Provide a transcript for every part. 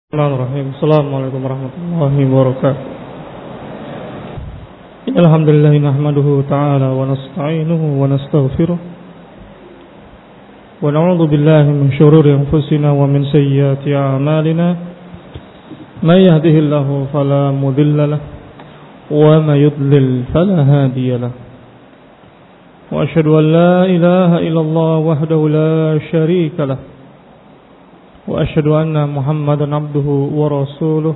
Bismillahirrahmanirrahim. Assalamualaikum warahmatullahi wabarakatuh. Alhamdulillah nahmaduhu ta'ala wa nasta'inuhu wa nastaghfiruh wa na'udzu billahi min shururi anfusina wa min sayyiati a'malina. May yahdihillahu fala mudilla lahu wa may yudlil fala hadiya lahu. Wa asyhadu an la ilaha illallah wahdahu la syarika lahu وأشهد أن محمدا عبده ورسوله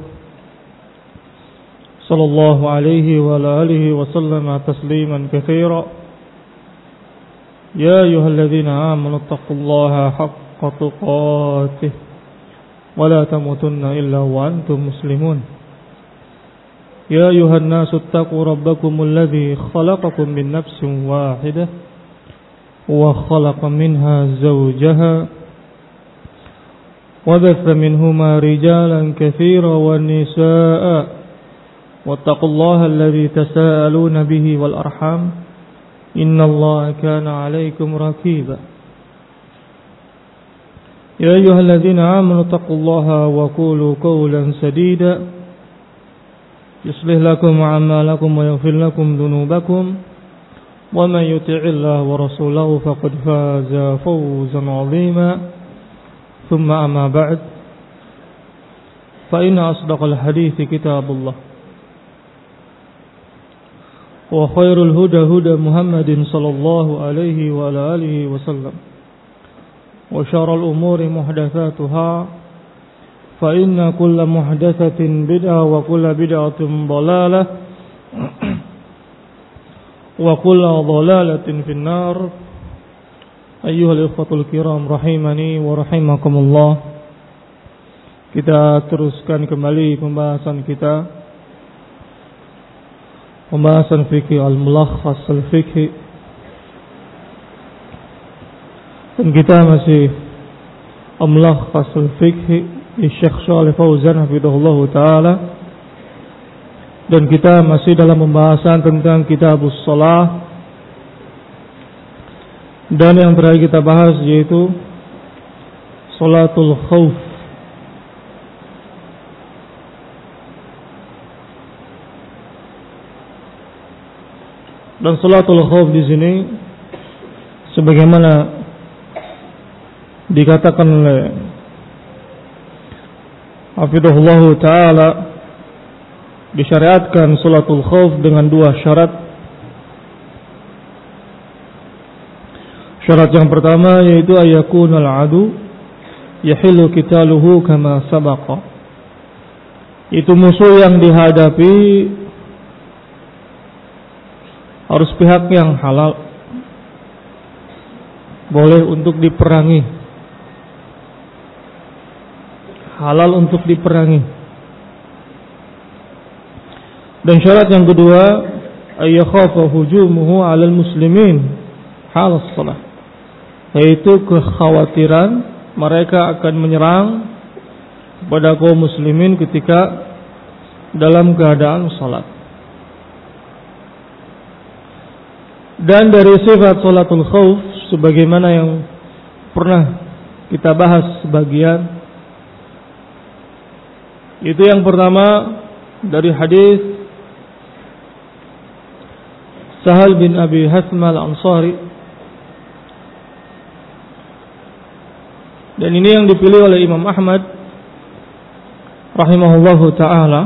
صلى الله عليه وعلى آله وسلم تسليما كثيرا يا أيها الذين آمنوا اتقوا الله حق تقاته ولا تموتن إلا وأنتم مسلمون يا أيها الناس اتقوا ربكم الذي خلقكم من نفس واحدة وخلق منها زوجها وبث منهما رجالا كثيرا والنساء واتقوا الله الذي تساءلون به والأرحام إن الله كان عليكم رقيبا يا أيها الذين آمنوا اتقوا الله وقولوا قولا سديدا يصلح لكم أعمالكم ويغفر لكم ذنوبكم ومن يطع الله ورسوله فقد فاز فوزا عظيما ثم أما بعد فإن أصدق الحديث كتاب الله وخير الهدى هدى محمد صلى الله عليه وعلى آله وسلم وشر الأمور محدثاتها فإن كل محدثة بدعة وكل بدعة ضلالة وكل ضلالة في النار. Ayyuhal ikhwatul kiram rahimani wa rahimakumullah. Kita teruskan kembali pembahasan kita, pembahasan fikih al-mulakhas al-fikhi. Dan kita masih al-mulakhas al-fikhi di Syekh Shalih Fauzan hafizahullah ta'ala. Dan kita masih dalam pembahasan tentang kitabus shalah. Dan yang terakhir kita bahas yaitu Salatul Khauf. Dan Salatul Khauf di sini sebagaimana dikatakan oleh hafizahullah ta'ala, disyariatkan Salatul Khauf dengan dua syarat. Syarat yang pertama yaitu ayakunal adu yahillu qitaluhu kama sabaqa. Itu musuh yang dihadapi harus pihak yang halal, boleh untuk diperangi, halal untuk diperangi. Dan syarat yang kedua ayakhafa hujumuhu 'alal muslimin halas shalah, yaitu kekhawatiran mereka akan menyerang kepada kaum muslimin ketika dalam keadaan salat. Dan dari sifat salatul khauf sebagaimana yang pernah kita bahas sebagian, itu yang pertama dari hadis Sahal bin Abi Hasma al-Ansari. Dan ini yang dipilih oleh Imam Ahmad rahimahullahu ta'ala.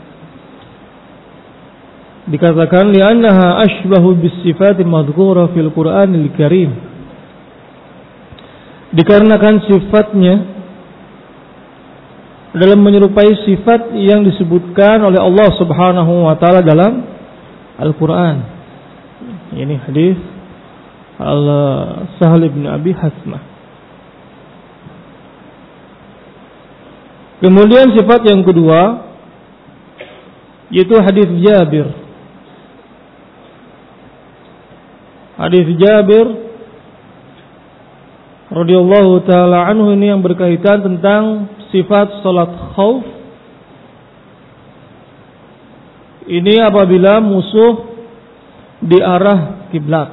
Dikatakan li'annaha ashbahu bis-sifatil madhkura fil Qur'anil Karim. Dikarenakan sifatnya dalam menyerupai sifat yang disebutkan oleh Allah Subhanahu wa ta'ala dalam Al-Qur'an. Ini hadis Sahal bin Abi Hasmah. Kemudian sifat yang kedua yaitu hadis Jabir. Hadis Jabir radhiyallahu taala anhu ini yang berkaitan tentang sifat salat khauf. Ini apabila musuh di arah kiblat.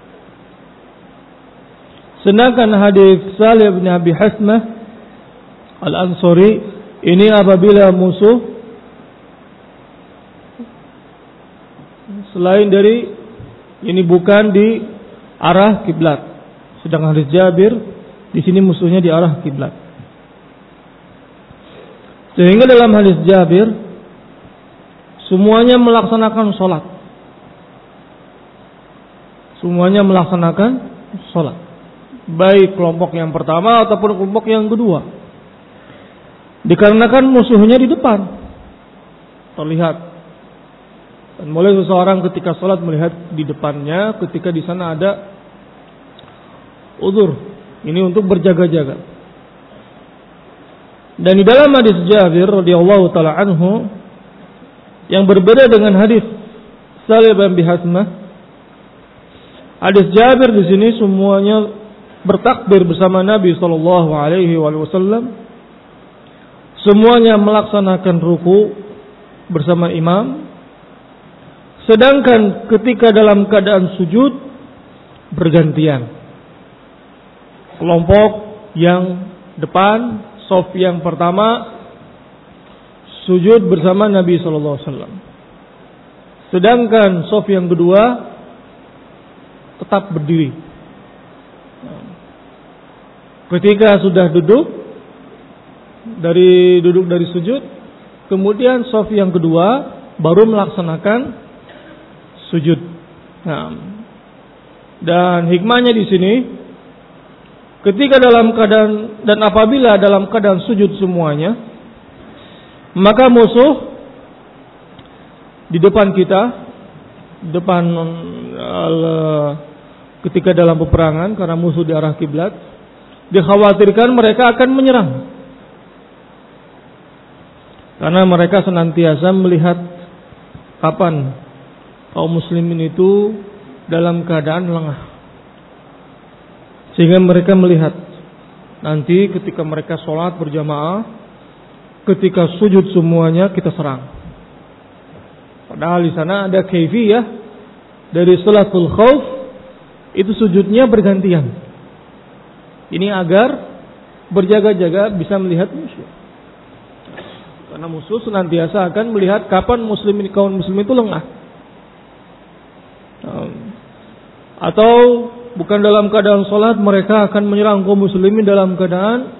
Sedangkan hadis Salih bin Abi Hasmah Al-Ansari ini apabila musuh selain dari ini bukan di arah kiblat. Sedangkan hadis Jabir di sini musuhnya di arah kiblat. Sehingga dalam hadis Jabir semuanya melaksanakan sholat. Semuanya melaksanakan sholat. Baik kelompok yang pertama ataupun kelompok yang kedua. Dikarenakan musuhnya di depan. Terlihat. Dan boleh seseorang ketika sholat melihat di depannya ketika di sana ada uzur. Ini untuk berjaga-jaga. Dan di dalam hadis Jabir radhiyallahu taala anhu yang berbeda dengan hadis Salim bin Hasmah, hadis Jabir di sini semuanya bertakbir bersama Nabi sallallahu alaihi wasallam. Semuanya melaksanakan ruku bersama imam. Sedangkan ketika dalam keadaan sujud bergantian. Kelompok yang depan, shaf yang pertama sujud bersama Nabi sallallahu alaihi wasallam. Sedangkan shaf yang kedua tetap berdiri. Ketika sudah duduk dari sujud, kemudian shaf yang kedua baru melaksanakan sujud. Nah, dan hikmahnya di sini, ketika dalam keadaan dan apabila dalam keadaan sujud semuanya, maka musuh di depan kita, ketika dalam peperangan karena musuh di arah kiblat, dikhawatirkan mereka akan menyerang. Karena mereka senantiasa melihat kapan kaum muslimin itu dalam keadaan lengah. Sehingga mereka melihat nanti ketika mereka sholat berjamaah, ketika sujud semuanya kita serang. Padahal di sana ada kaifiyah dari salatul khauf, itu sujudnya bergantian. Ini agar berjaga-jaga bisa melihat musuh. Karena musuh senantiasa akan melihat kapan kaum muslimin itu lengah. Atau bukan dalam keadaan sholat, mereka akan menyerang kaum muslimin dalam keadaan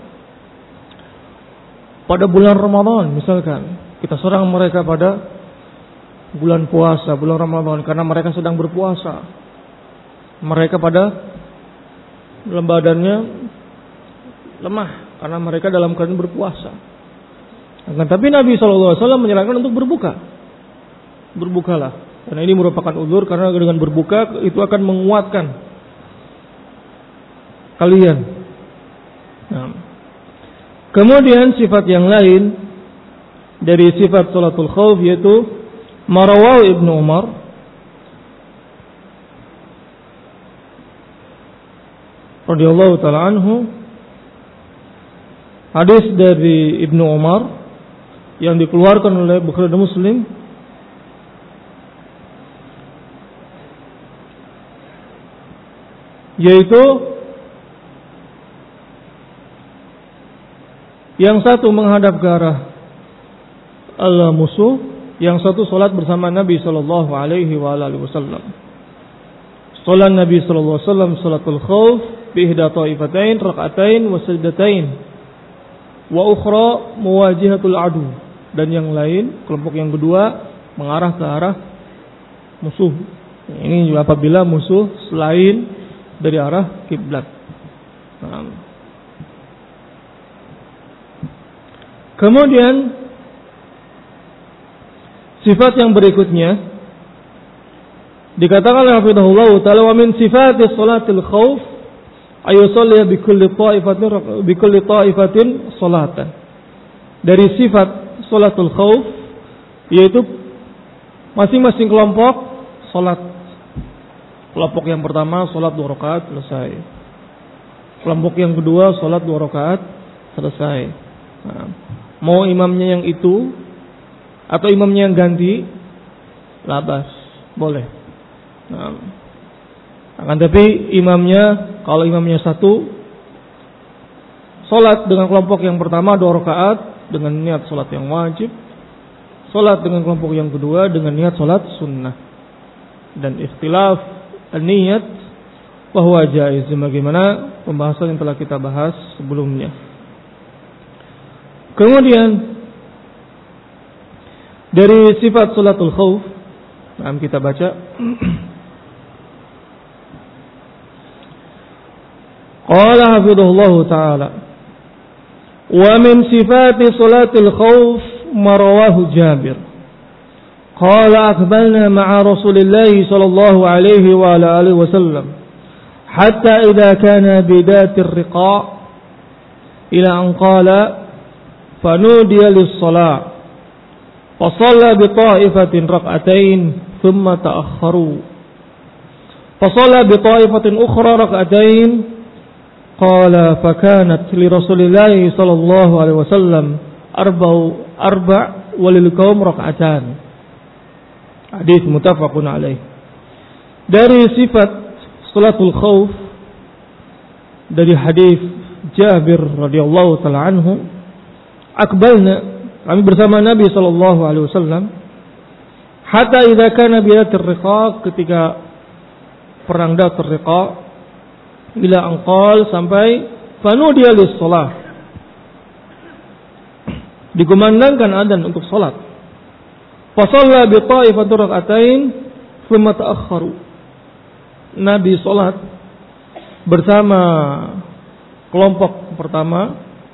pada bulan Ramadan misalkan. Kita serang mereka pada bulan puasa, bulan Ramadan, karena mereka sedang berpuasa. Mereka pada dalam badannya lemah karena mereka dalam keadaan berpuasa. Tapi Nabi SAW menyarankan untuk berbuka. Berbukalah. Karena ini merupakan uzur, karena dengan berbuka itu akan menguatkan kalian. Nah. Kemudian sifat yang lain dari sifat salatul khauf yaitu Marawaw Ibnu Umar radhiyallahu taala anhu, hadis dari Ibnu Umar yang dikeluarkan oleh Bukhari dan Muslim, yaitu yang satu menghadap ke arah al-musuh, yang satu salat bersama Nabi sallallahu alaihi wasallam. Salat Nabi sallallahu alaihi wasallam salatul khauf bi ihda ta'ifatain rak'atain wa sajdatain wa ukhra muwajihatul adu, dan yang lain kelompok yang kedua mengarah ke arah musuh. Ini apabila musuh selain dari arah kiblat. Kemudian sifat yang berikutnya dikatakan oleh hafizahullah ta'ala, wa min sifati salatil khauf ayusalli bi kulli ta'ifatin salatan. Dari sifat salatul khauf yaitu masing-masing kelompok salat. Kelompok yang pertama salat 2 rakaat selesai. Kelompok yang kedua salat 2 rakaat selesai. Nah, mau imamnya yang itu atau imamnya yang ganti, labas, boleh. Nah, akan tapi imamnya, kalau imamnya satu Salat dengan kelompok yang pertama 2 rakaat dengan niat salat yang wajib. Salat dengan kelompok yang kedua dengan niat salat sunnah. Dan ikhtilaf niat bahwa jaiz, sebagaimana pembahasan yang telah kita bahas sebelumnya. Kemudian dari sifat salatul khauf, kita baca. Qala hafidhahullah ta'ala, wa min sifati salatil khauf ma rawahu Jabir. Qala aqbalna ma'a Rasulillahi sallallahu alaihi wa ala alihi wasallam hatta idza kana bidatir riqa ila an qala fanudiya lis-salah فصلى بطائفة ركعتين ثم تأخروا فصلى بطائفة أخرى ركعتين قال فكانت لرسول الله صلى الله عليه وسلم أربع وللقوم ركعتان. Hadis muttafaqun alaih. Dari sifat salatul khauf dari hadis Jabir radhiyallahu taala anhu, akbalna, kami bersama Nabi sallallahu alaihi wasallam, hatta idza kana bi'atir riqa, ketika perang Datir Riqa, ila anqal, sampai fanudiya lis-shalah, dikumandangkan adzan untuk salat. Fa shalla bi ta'ifatin rak'atain thumma ta'akhkharu. Nabi salat bersama kelompok pertama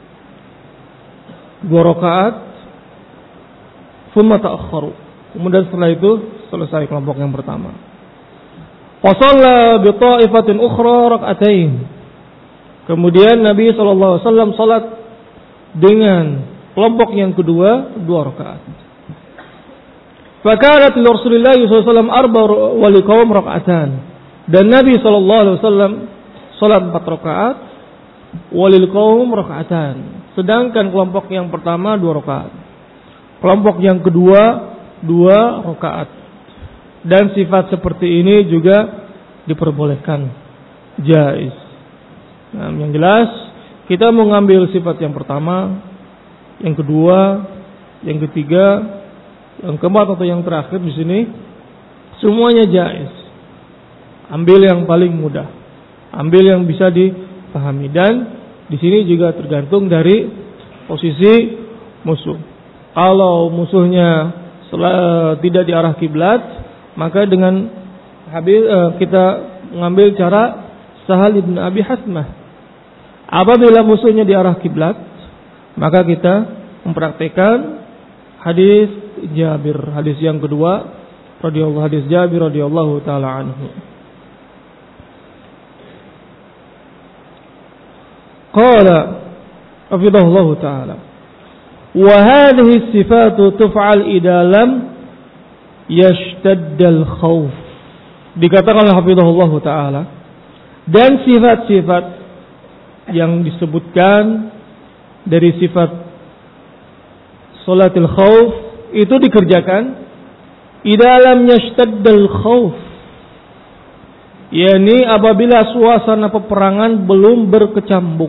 2 rakaat, thumma ta'akhkharu. Kemudian setelah itu selesai kelompok yang pertama. Fa shalla bi ta'ifatin ukhra rak'atain. Kemudian Nabi sallallahu alaihi wasallam salat dengan kelompok yang kedua 2 rakaat. Fa kanat li Rasulillah sallallahu alaihi wasallam wa liqaum rak'atan. Dan Nabi sallallahu alaihi wasallam salat 4 rakaat, wa liqaum rak'atan. Sedangkan kelompok yang pertama 2 rakaat. Kelompok yang kedua 2 rakaat. Dan sifat seperti ini juga diperbolehkan, jaiz. Nah, yang jelas kita mau ngambil sifat yang pertama, yang kedua, yang ketiga, yang keempat atau yang terakhir di sini, semuanya jaiz. Ambil yang paling mudah, ambil yang bisa dipahami, dan di sini juga tergantung dari posisi musuh. Kalau musuhnya tidak di arah kiblat, maka dengan kita mengambil cara Sahal ibn Abi Hasmah. Apabila musuhnya di arah kiblat, maka kita mempraktikkan hadis Jabir, hadis yang kedua, hadis Jabir radhiyallahu taala anhu. Qala hafidhahullah taala, wa hadhihi sifatu tuf'al idza lam yashtaddal khauf. Dikatakan oleh hafidhahullah taala, dan sifat-sifat yang disebutkan dari sifat salatul khauf itu dikerjakan idza lam yashtaddal khauf, yakni apabila suasana peperangan belum berkecambuk.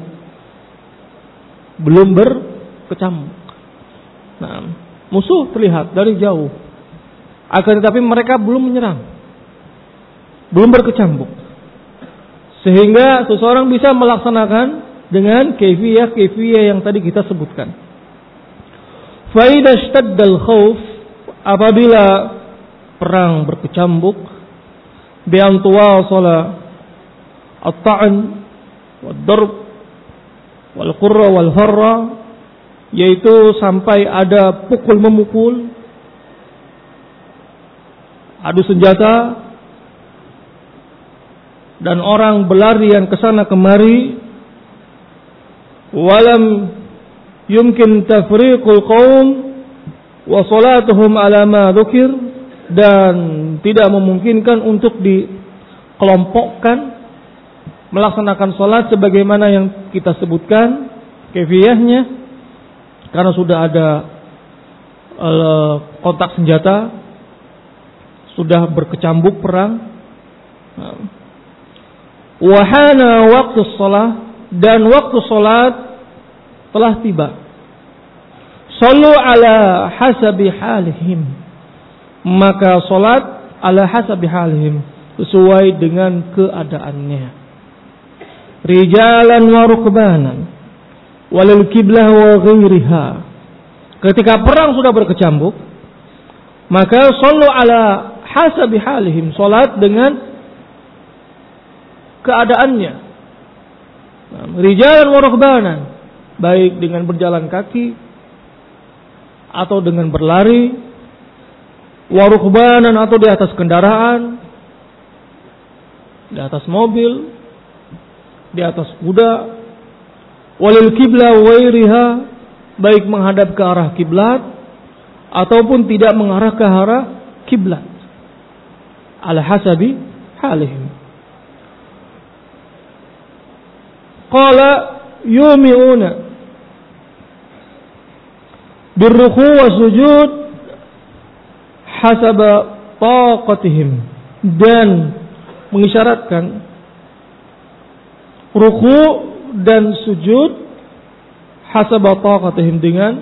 Nah, musuh terlihat dari jauh, akan tetapi mereka belum menyerang, belum berkecambuk, sehingga seseorang bisa melaksanakan dengan kaifiyah yang tadi kita sebutkan. Fa idza ishtaddal khauf, apabila perang berkecambuk, bi an tuwasala at-ta'n wad-darb wal qurra wal farra, yaitu sampai ada pukul memukul, adu senjata, dan orang berlarian ke sana kemari, walam yumkin tafriqul qaum wa salatuhum ala ma dzukir, dan tidak memungkinkan untuk dikelompokkan melaksanakan salat sebagaimana yang kita sebutkan kaifiyahnya, karena sudah ada kontak senjata, sudah berkecambuk perang. Wahana waktu salat, dan waktu salat telah tiba. Sallu ala hasabi halihim. Maka salat ala hasabi halihim, sesuai dengan keadaannya. Rijalan wa rukbanan walil qiblah wa ghairiha. Ketika perang sudah berkecamuk, maka sallu ala hasabi halihim, salat dengan keadaannya. Rijalan wa rukbanan, baik dengan berjalan kaki atau dengan berlari, warukbanan atau di atas kendaraan, di atas mobil, di atas kuda, walil qibla wairiha, baik menghadap ke arah kiblat ataupun tidak mengarah ke arah kiblat, ala hasabi halihim. Qala yumi'una birruku wa sujud hasaba taqatihim, dan mengisyaratkan ruku dan sujud hasaba taqatihim, dengan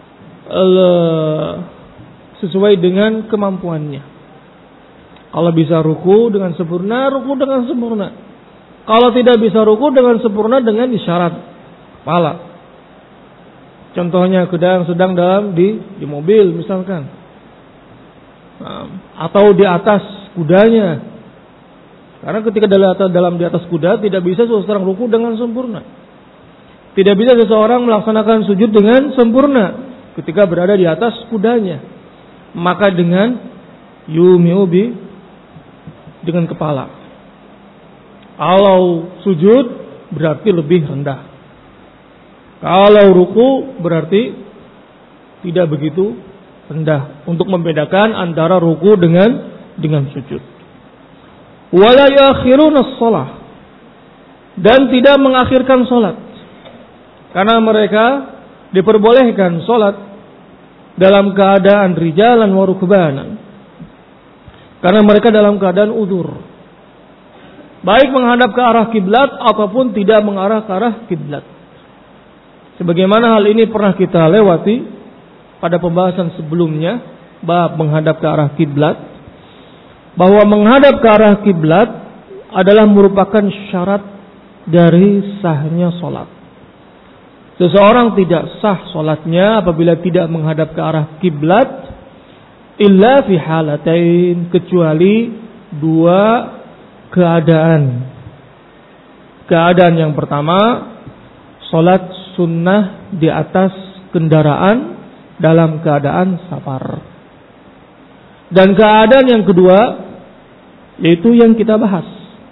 sesuai dengan kemampuannya. Kalau bisa ruku dengan sempurna, ruku dengan sempurna. Kalau tidak bisa ruku dengan sempurna, dengan isyarat kepala. Contohnya sedang dalam di mobil misalkan, atau di atas kudanya. Karena ketika di atas kuda tidak bisa seseorang ruku dengan sempurna. Tidak bisa seseorang melaksanakan sujud dengan sempurna ketika berada di atas kudanya. Maka dengan yumiubi, dengan kepala. Kalau sujud berarti lebih rendah. Kalau ruku berarti tidak begitu rendah, untuk membedakan antara ruku dengan sujud. Wala yakhiruna shalah, dan tidak mengakhirkan salat. Karena mereka diperbolehkan salat dalam keadaan rijalan wa rukbanan. Karena mereka dalam keadaan udzur. Baik menghadap ke arah kiblat ataupun tidak mengarah ke arah kiblat. Sebagaimana hal ini pernah kita lewati pada pembahasan sebelumnya, bab menghadap ke arah kiblat, bahwa menghadap ke arah kiblat adalah merupakan syarat dari sahnya salat. Seseorang tidak sah salatnya apabila tidak menghadap ke arah kiblat, illa fi halatain, kecuali dua keadaan. Keadaan yang pertama, salat sunnah di atas kendaraan dalam keadaan safar. Dan keadaan yang kedua, yaitu yang kita bahas,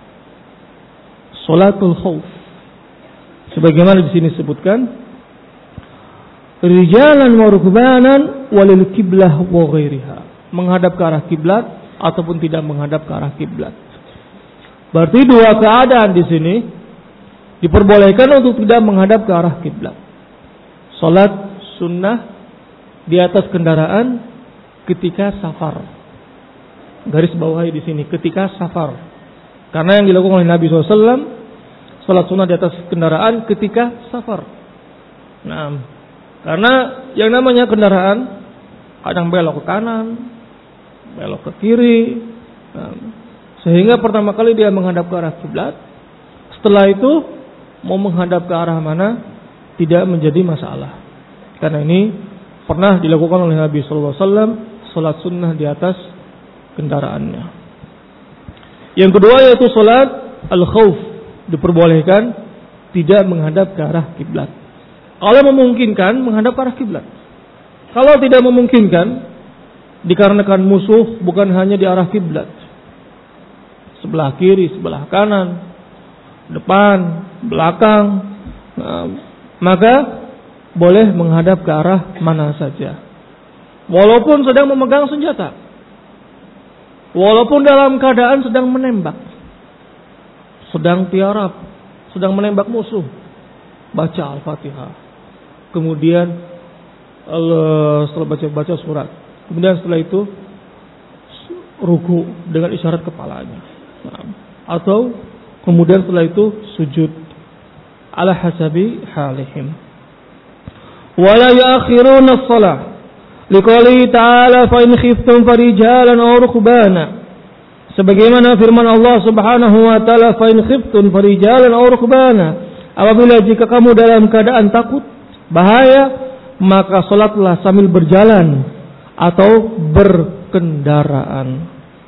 salatul khauf. Sebagaimana di sini disebutkan, rijalan wa rukbanan walil qiblah wa ghairiha, menghadap ke arah kiblat ataupun tidak menghadap ke arah kiblat. Berarti dua keadaan di sini diperbolehkan untuk tidak menghadap ke arah kiblat. Salat sunnah di atas kendaraan ketika safar. Garis bawahi di sini, ketika safar. Karena yang dilakukan oleh Nabi SAW, salat sunnah di atas kendaraan ketika safar. Nah, karena yang namanya kendaraan kadang belok ke kanan, belok ke kiri. Nah, sehingga pertama kali dia menghadap ke arah kiblat. Setelah itu mau menghadap ke arah mana tidak menjadi masalah. Karena ini pernah dilakukan oleh Nabi SAW, salat sunnah di atas kendaraannya. Yang kedua yaitu salat al-khauf, diperbolehkan tidak menghadap ke arah kiblat. Kalau memungkinkan menghadap ke arah kiblat. Kalau tidak memungkinkan, dikarenakan musuh bukan hanya di arah kiblat, sebelah kiri, sebelah kanan, depan, belakang, maka boleh menghadap ke arah mana saja. Walaupun sedang memegang senjata, walaupun dalam keadaan sedang menembak, sedang tiarap, sedang menembak musuh, baca Al-Fatihah. Kemudian setelah baca surat, kemudian setelah itu ruku dengan isyarat kepalanya, atau kemudian setelah itu sujud ala hasabi halihim. wa la yu'akhiruna as-shalah. Liqoulihi ta'ala fa in khiftum farijalan aw rukbana. Sebagaimana firman Allah Subhanahu wa taala, fa in khiftum farijalan aw rukbana. Apabila jika kamu dalam keadaan takut, bahaya, maka salatlah sambil berjalan atau berkendaraan.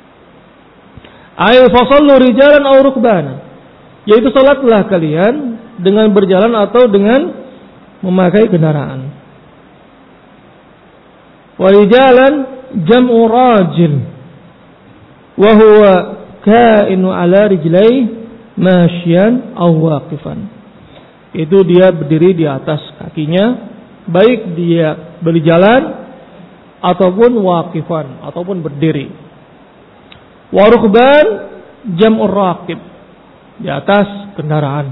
Ay fasallu rijalan aw rukbana. Yaitu salatlah kalian dengan berjalan atau dengan memakai kendaraan. Warijalan jam'u rajil wa huwa kainu ala rijlai masyian aw waqifan. Itu dia berdiri di atas kakinya, baik dia berjalan ataupun waqifan ataupun berdiri. Wa rukban jam'u raqib, di atas kendaraan.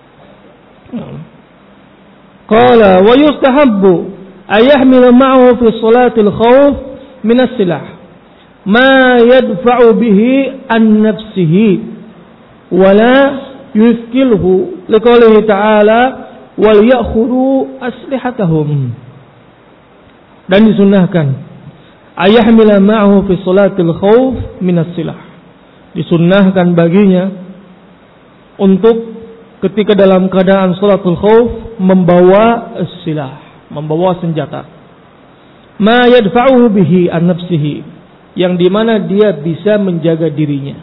Qala wa yustahabbu ayahmila ma'ahu fi salatil khawf min as-silah ma yadfa'u bihi an nafsihi wa la yuthqilhu liqoulihi ta'ala wal ya'khudhu aslihatahum. Dan disunnahkan ayahmila ma'ahu fi salatil khawf min as-silah, disunnahkan baginya untuk ketika dalam keadaan salatul khawf membawa as-silah, membawa senjata. Ma yadfa'uhu bihi an nafsihi, yang dimana dia bisa menjaga dirinya,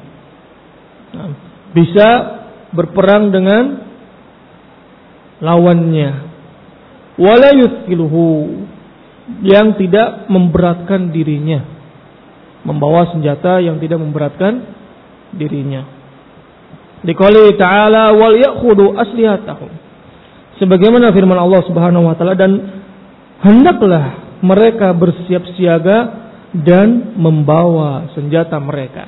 bisa berperang dengan lawannya. Wala yuthqiluhu, yang tidak memberatkan dirinya, membawa senjata yang tidak memberatkan dirinya. Liqoulihi ta'ala wal ya'khudhu aslihatahum, sebagaimana firman Allah Subhanahu wa taala, dan hendaklah mereka bersiap siaga dan membawa senjata mereka.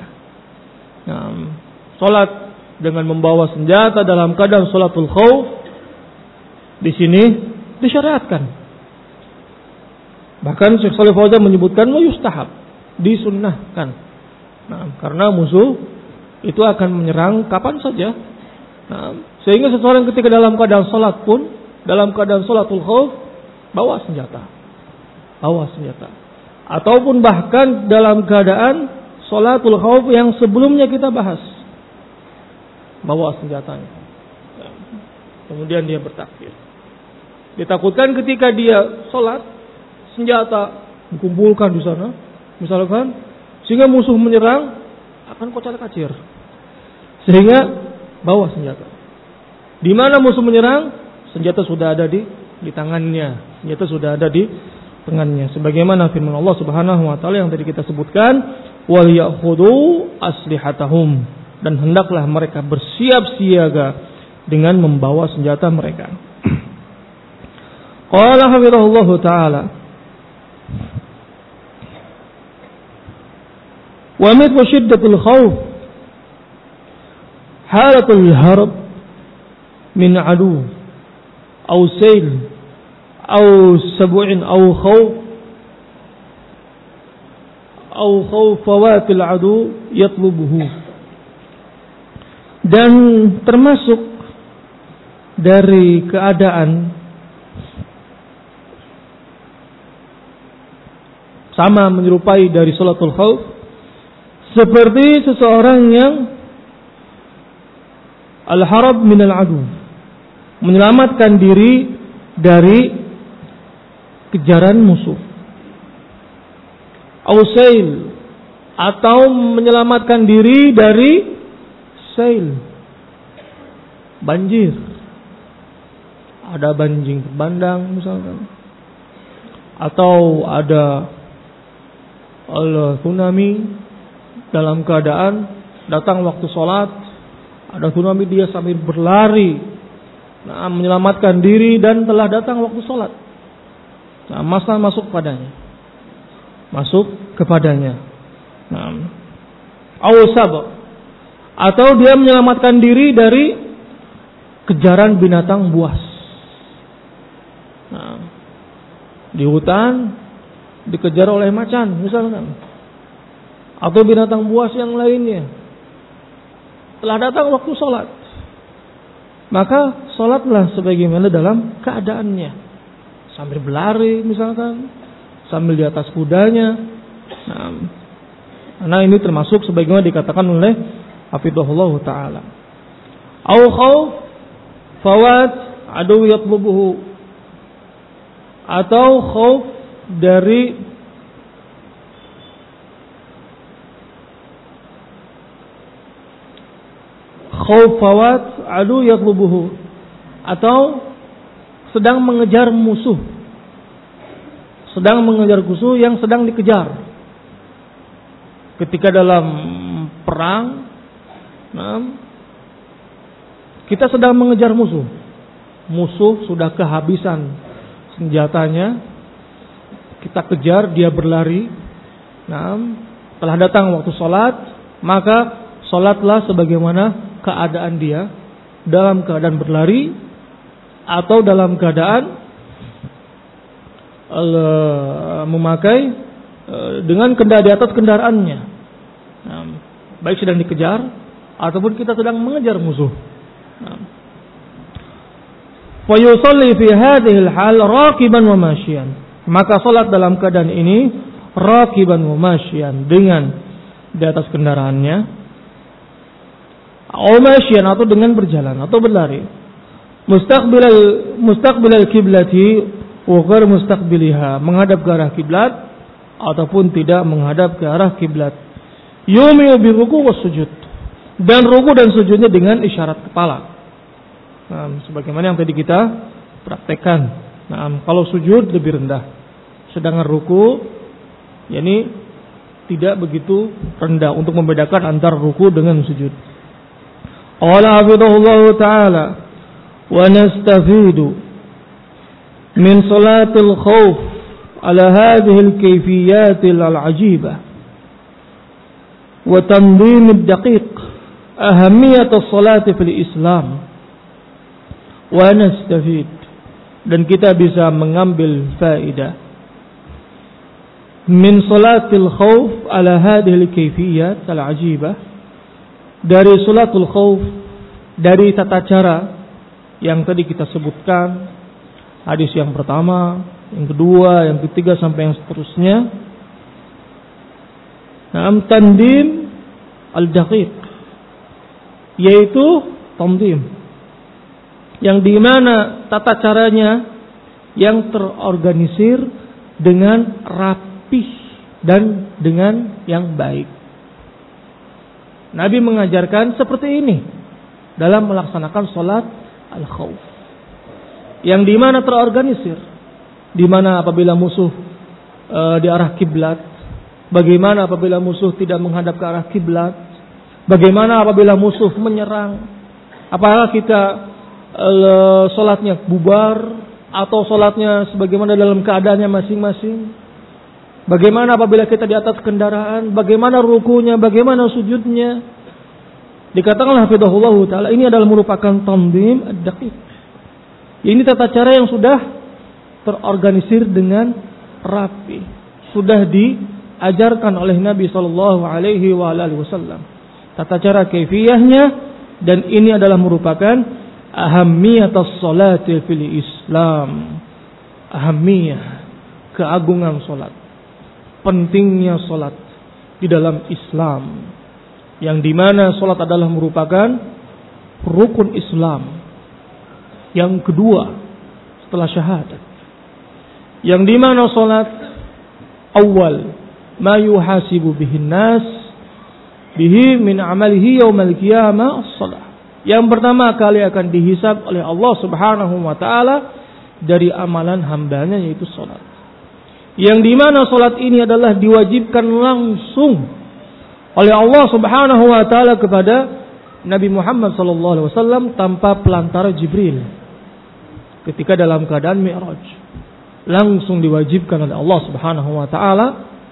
Salat dengan membawa senjata dalam keadaan salatul khauf di sini disyariatkan. Bahkan Syekh Shalih Fauzan menyebutkan yustahab, disunnahkan. Karena musuh itu akan menyerang kapan saja. Sehingga seseorang ketika dalam keadaan salat pun, dalam keadaan salatul khauf, bawa senjata. Bawa senjata. Ataupun bahkan dalam keadaan salatul khauf yang sebelumnya kita bahas, bawa senjatanya. Kemudian dia bertakbir. Ditakutkan ketika dia salat, senjata dikumpulkan di sana, misalkan, sehingga musuh menyerang akan kocar-kacir. Sehingga bawa senjata. Di mana musuh menyerang, senjata sudah ada di tangannya, senjata sudah ada di tangannya. Sebagaimana firman Allah Subhanahu wa taala yang tadi kita sebutkan, wal ya'khudhu aslihatahum, dan hendaklah mereka bersiap siaga dengan membawa senjata mereka. Qala hafizahullahu taala wa mithlu shiddatil khawf halatul harb min adu aw sayl aw sab'in aw khawf fawatil adu yatlubuhu. Dan termasuk dari keadaan sama menyerupai dari salatul khauf, seperti seseorang yang al-harab minal adu, menyelamatkan diri dari kejaran musuh, ausail, atau menyelamatkan diri dari sail, banjir. Ada banjir bandang misalkan, atau ada tsunami, dalam keadaan datang waktu sholat, ada tsunami, dia sambil berlari, menyelamatkan diri, dan telah datang waktu sholat. Masa masuk kepadanya. Awsab, atau dia menyelamatkan diri dari kejaran binatang buas. Di hutan dikejar oleh macan misalkan, atau binatang buas yang lainnya. Telah datang waktu sholat, maka sholatlah sebagaimana dalam keadaannya, sambil berlari misalkan, sambil di atas kudanya. Nah ini termasuk sebagaimana dikatakan oleh hafizahullah taala. Au khauf fawat adu yatlubuhu, atau khauf dari khauf fawat adu yatlubuhu, atau sedang mengejar musuh, yang sedang dikejar. Ketika dalam perang, kita sedang mengejar musuh. Musuh sudah kehabisan senjatanya, kita kejar, dia berlari. Telah datang waktu sholat, maka sholatlah sebagaimana keadaan dia, dalam keadaan berlari atau dalam keadaan memakai dengan di atas kendaraannya. Baik sedang dikejar ataupun kita sedang mengejar musuh. Fa yusalli fi hadhihi al-hal raqiban wa mashiyan. Maka salat dalam keadaan ini raqiban wa mashiyan, dengan di atas kendaraannya, aw mashiyan atau dengan berjalan atau berlari, mustaqbilal kiblati wa ghair mustaqbiliha, menghadap ke arah kiblat ataupun tidak menghadap ke arah kiblat. Yumiu bi ruku' was sujud, dan ruku dan sujudnya dengan isyarat kepala. Sebagaimana yang tadi kita praktekkan. Kalau sujud lebih rendah, sedangkan ruku yakni tidak begitu rendah, untuk membedakan antara ruku dengan sujud. Qala hafizahullah taala wa nastafidu min salatil khauf ala hadhihi al-kayfiyat al-ajibah wa tanzim ad-daqiq ahamiyat as-salat fil Islam. Wa nastafid, dan kita bisa mengambil faedah min salatil khauf ala hadhihi al-kayfiyat al-ajibah, dari salatul khauf, dari tata cara yang tadi kita sebutkan, hadis yang pertama, yang kedua, yang ketiga sampai yang seterusnya. Tandim al-daqiq, yaitu tandim, yang dimana tata caranya yang terorganisir dengan rapih dan dengan yang baik. Nabi mengajarkan seperti ini dalam melaksanakan sholat al-khauf, yang dimana terorganisir, dimana apabila musuh di arah kiblat, bagaimana apabila musuh tidak menghadap ke arah kiblat, bagaimana apabila musuh menyerang, apakah kita sholatnya bubar atau sholatnya sebagaimana dalam keadaannya masing-masing, bagaimana apabila kita di atas kendaraan, bagaimana rukunya, bagaimana sujudnya. Dikatakan hafizahullah taala, ini adalah merupakan tanzim ad-daqiq. Ini tata cara yang sudah terorganisir dengan rapi, sudah diajarkan oleh Nabi sallallahu alaihi wasallam. Tata cara kaifiyahnya, dan ini adalah merupakan ahammiyat as-salati fil Islam. Ahammiyah, keagungan salat, pentingnya salat di dalam Islam, yang dimana salat adalah merupakan rukun Islam yang kedua setelah syahadat, yang dimana salat awal ma yuhasibu bihin nas bihi min amalihi yaumal qiyamah as-salat. Yang pertama kali akan dihisab oleh Allah Subhanahu wa taala dari amalan hambanya, yaitu salat. Yang dimana salat ini adalah diwajibkan langsung oleh Allah Subhanahu wa taala kepada Nabi Muhammad sallallahu alaihi wasallam tanpa pelantara Jibril. Ketika dalam keadaan Mi'raj, langsung diwajibkan oleh Allah Subhanahu wa taala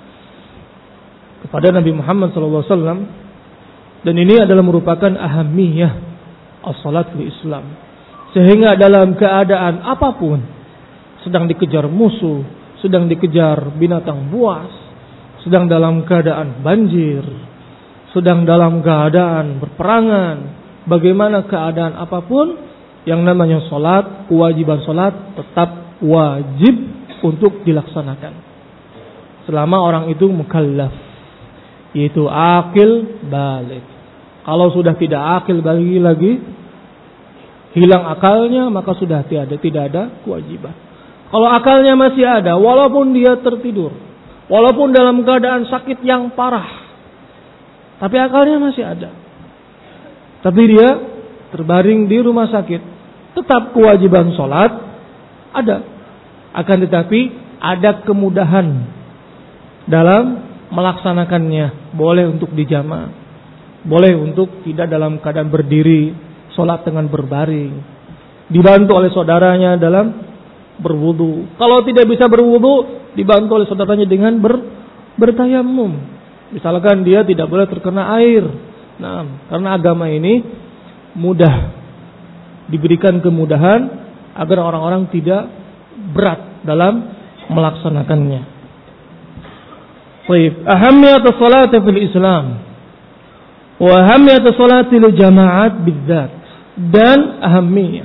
kepada Nabi Muhammad sallallahu alaihi wasallam, dan ini adalah merupakan ahamiyah as-salat fil Islam. Sehingga dalam keadaan apapun, sedang dikejar musuh, sedang dikejar binatang buas, sedang dalam keadaan banjir, sedang dalam keadaan berperangan, bagaimana keadaan apapun, yang namanya salat, kewajiban salat tetap wajib untuk dilaksanakan selama orang itu mukallaf, yaitu akil baligh. Kalau sudah tidak akil baligh lagi, hilang akalnya, maka sudah tidak ada kewajiban. Kalau akalnya masih ada, walaupun dia tertidur, walaupun dalam keadaan sakit yang parah, tapi akalnya masih ada, tapi dia terbaring di rumah sakit, tetap kewajiban sholat ada. Akan tetapi ada kemudahan dalam melaksanakannya. Boleh untuk dijama', boleh untuk tidak dalam keadaan berdiri, sholat dengan berbaring, dibantu oleh saudaranya dalam berwudu. Kalau tidak bisa berwudu, dibantu oleh saudaranya dengan bertayamum. Misalkan dia tidak boleh terkena air. Nah, karena agama ini mudah, diberikan kemudahan agar orang-orang tidak berat dalam melaksanakannya. Baik, ahamiyat salat fil Islam wa ahamiyat salat lil jamaat bidzat, dan ahamiyah,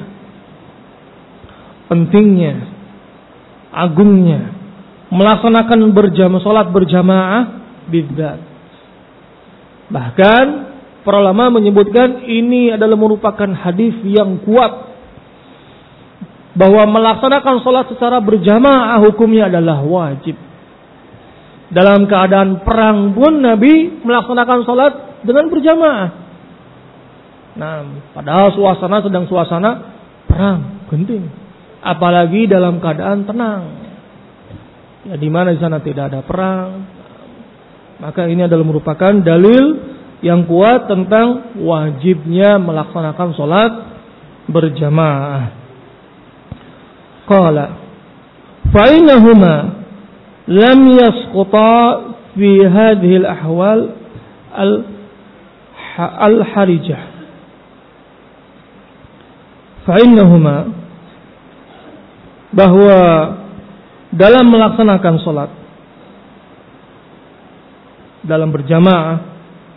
pentingnya, agungnya melaksanakan salat berjamaah bidzat. Bahkan para ulama menyebutkan ini adalah merupakan hadis yang kuat bahwa melaksanakan sholat secara berjamaah hukumnya adalah wajib. Dalam keadaan perang pun Nabi melaksanakan sholat dengan berjamaah. Nah, padahal suasana sedang suasana perang, genting. Apalagi dalam keadaan tenang. Ya, di mana di sana tidak ada perang. Maka ini adalah merupakan dalil yang kuat tentang wajibnya melaksanakan sholat berjamaah. Qala fa'inahuma lam yasquta fi hadhihi al-ahwal al-harijah. Fa'inahuma, bahwa dalam melaksanakan salat dalam berjamaah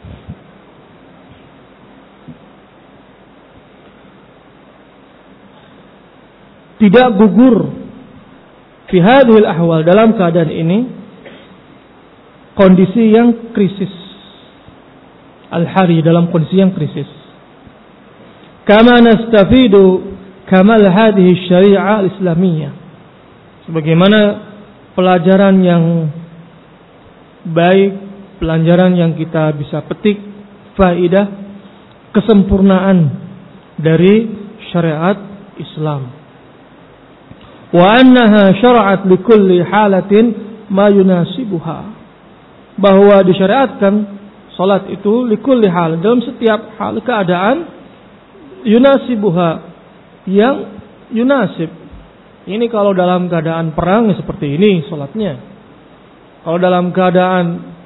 tidak gugur fi hadhil ahwal, dalam keadaan ini kondisi yang krisis, al-hari, dalam kondisi yang krisis. Kama nastafidu kamal hadhihi syari'ah al-islamiyah, sebagaimana pelajaran yang baik, pelajaran yang kita bisa petik faidah kesempurnaan dari syariat Islam. Wa annaha syara'at likulli halatin ma yunasibuha, bahwa disyariatkan salat itu likulli hal, dalam setiap hal keadaan, yunasibuha, yang yunasib. Ini kalau dalam keadaan perang seperti ini salatnya. Kalau dalam keadaan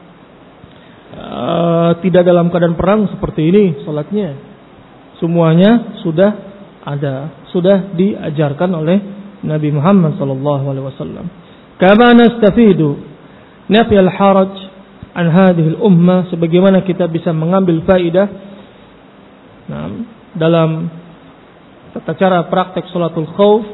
tidak dalam keadaan perang seperti ini salatnya. Semuanya sudah ada, sudah diajarkan oleh Nabi Muhammad sallallahu alaihi wasallam. Kama nastafidu nafi al-haraj an hadhihi al-ummah, sebagaimana kita bisa mengambil faidah dalam tata cara praktek salatul khauf.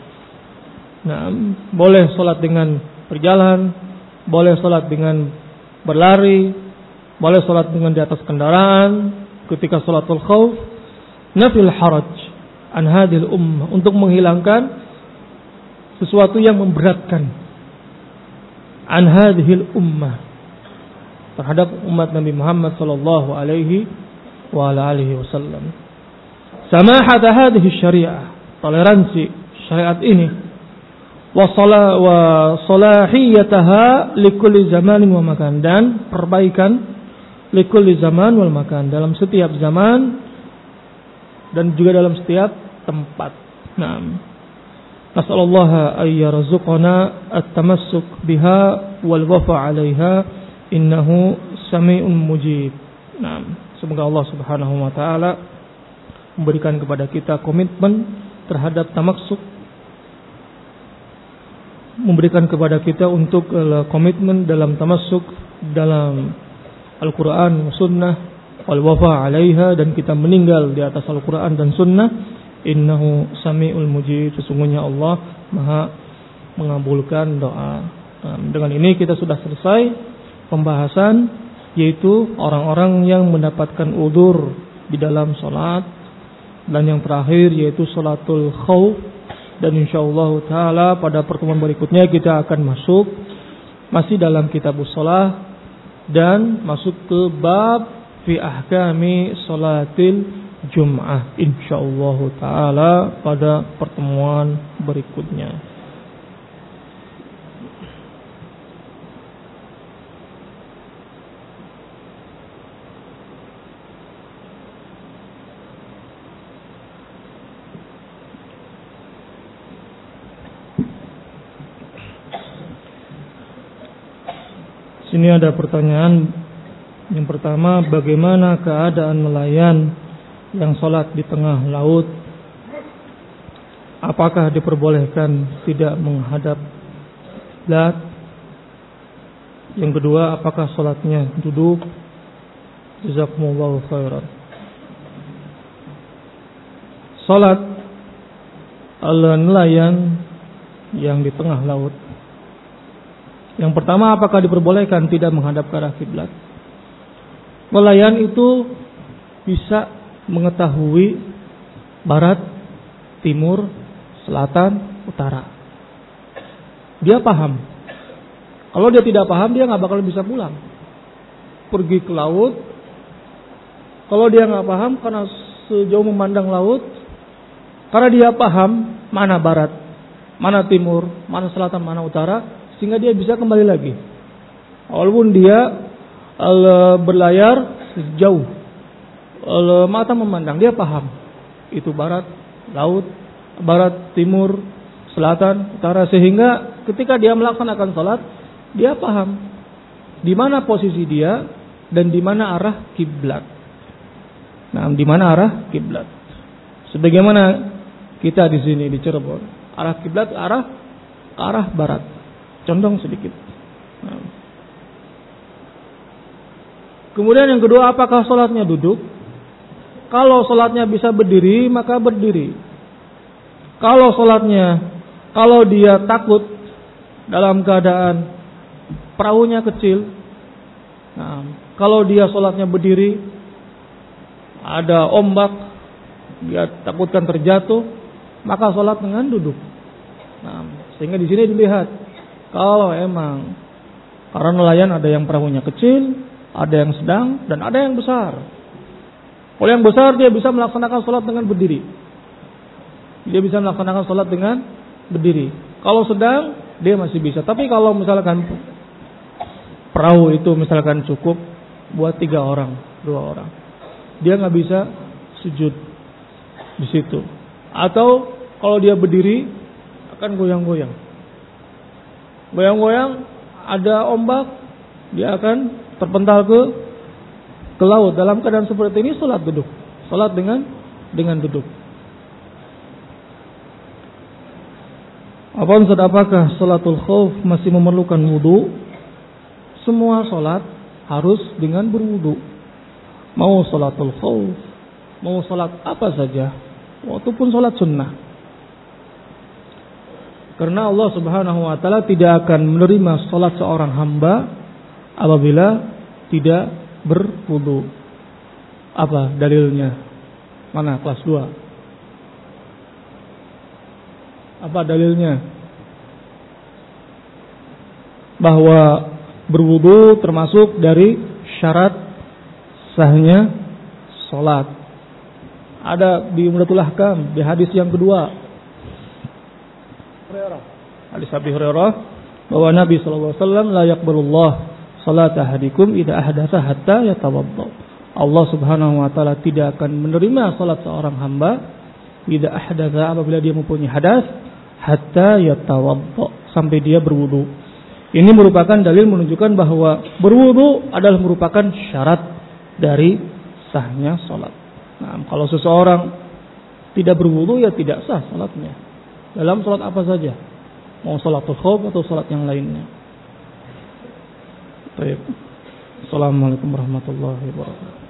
Boleh salat dengan berjalan, boleh salat dengan berlari, boleh salat dengan di atas kendaraan ketika salatul khauf. Nafi al-haraj an hadhihi al-ummah, untuk menghilangkan sesuatu yang memberatkan an hadhil ummah, terhadap umat Nabi Muhammad sallallahu alaihi wa alihi wasallam. Samahat hadhihi syariah, toleransi syariat ini, wa salahiyataha likulli zamanin wa makan, dan perbaikan likulli zaman wal makan, dalam setiap zaman dan juga dalam setiap tempat. Nas'alullaha ay yarzuqana at-tamassuk biha wal wafa 'alaiha innahu sami'un mujib. Semoga Allah Subhanahu wa taala memberikan kepada kita komitmen terhadap tamassuk, memberikan kepada kita untuk komitmen dalam tamassuk dalam Al-Qur'an Sunnah wal wafa 'alaiha, dan kita meninggal di atas Al-Qur'an dan Sunnah. Innahu sami'ul mujib, sesungguhnya Allah Maha mengabulkan doa. Dengan ini kita sudah selesai pembahasan, yaitu orang-orang yang mendapatkan udzur di dalam salat, dan yang terakhir yaitu salatul khauf. Dan insyaallah taala pada pertemuan berikutnya kita akan masuk masih dalam kitabus shalah dan masuk ke bab fi ahkami salatil jum'ah insyaallah taala pada pertemuan berikutnya. Sini ada pertanyaan. Yang pertama, bagaimana keadaan nelayan yang sholat di tengah laut? Apakah diperbolehkan tidak menghadap kiblat? Yang kedua, apakah sholatnya duduk? Jazakumullahu khairan. Sholat ala nelayan yang di tengah laut. Yang pertama, apakah diperbolehkan tidak menghadap ke arah kiblat? Nelayan itu bisa mengetahui barat, timur, selatan, utara. Dia paham. Kalau dia tidak paham, dia nggak bakal bisa pulang. Pergi ke laut. Kalau dia nggak paham, karena sejauh memandang laut, karena dia paham mana barat, mana timur, mana selatan, mana utara, sehingga dia bisa kembali lagi. Walaupun dia berlayar jauh, mata memandang, dia paham itu barat, laut, barat, timur, selatan, utara, sehingga ketika dia melaksanakan salat, dia paham di mana posisi dia dan di mana arah kiblat. Nah, di mana arah kiblat? Sebagaimana kita di sini di Cirebon, arah kiblat ke arah barat. Condong sedikit. Nah. Kemudian yang kedua, apakah sholatnya duduk? Kalau sholatnya bisa berdiri, maka berdiri. Kalau sholatnya, kalau dia takut dalam keadaan perahunya kecil, nah, kalau dia sholatnya berdiri, ada ombak, dia takutkan terjatuh, maka sholat dengan duduk. Nah, sehingga di sini dilihat. Kalau emang karena nelayan ada yang perahunya kecil, ada yang sedang, dan ada yang besar. Kalau yang besar dia bisa melaksanakan sholat dengan berdiri. Dia bisa melaksanakan sholat dengan berdiri. Kalau sedang dia masih bisa. Tapi kalau misalkan perahu itu misalkan cukup buat 3 orang, 2 orang, dia nggak bisa sujud di situ. Atau kalau dia berdiri akan goyang-goyang. Goyang-goyang, ada ombak, dia akan terpental ke laut. Dalam keadaan seperti ini salat duduk. Salat dengan duduk. Apakah salatul khauf masih memerlukan wudu? Semua salat harus dengan berwudu. Mau salatul khauf, mau salat apa saja, walaupun salat sunnah. Karena Allah Subhanahu wa taala tidak akan menerima salat seorang hamba apabila tidak berwudu. Apa dalilnya? Mana kelas 2? Apa dalilnya? Bahwa berwudu termasuk dari syarat sahnya salat. Ada di Umdatul Ahkam di hadis yang kedua. Hadis Abi Hurairah bahwa Nabi sallallahu alaihi wasallam la yaqbalullah salata ahadikum idza ahdatsa hatta yatawadda. Allah Subhanahu wa taala tidak akan menerima salat seorang hamba idza ahdatsa apabila dia mempunyai hadas hatta yatawadda, sampai dia berwudu. Ini merupakan dalil menunjukkan bahwa berwudu adalah merupakan syarat dari sahnya salat. Nah, kalau seseorang tidak berwudu ya tidak sah salatnya. Dalam salat apa saja, mau salatul khauf atau salat yang lainnya. Baik. Assalamualaikum warahmatullahi wabarakatuh.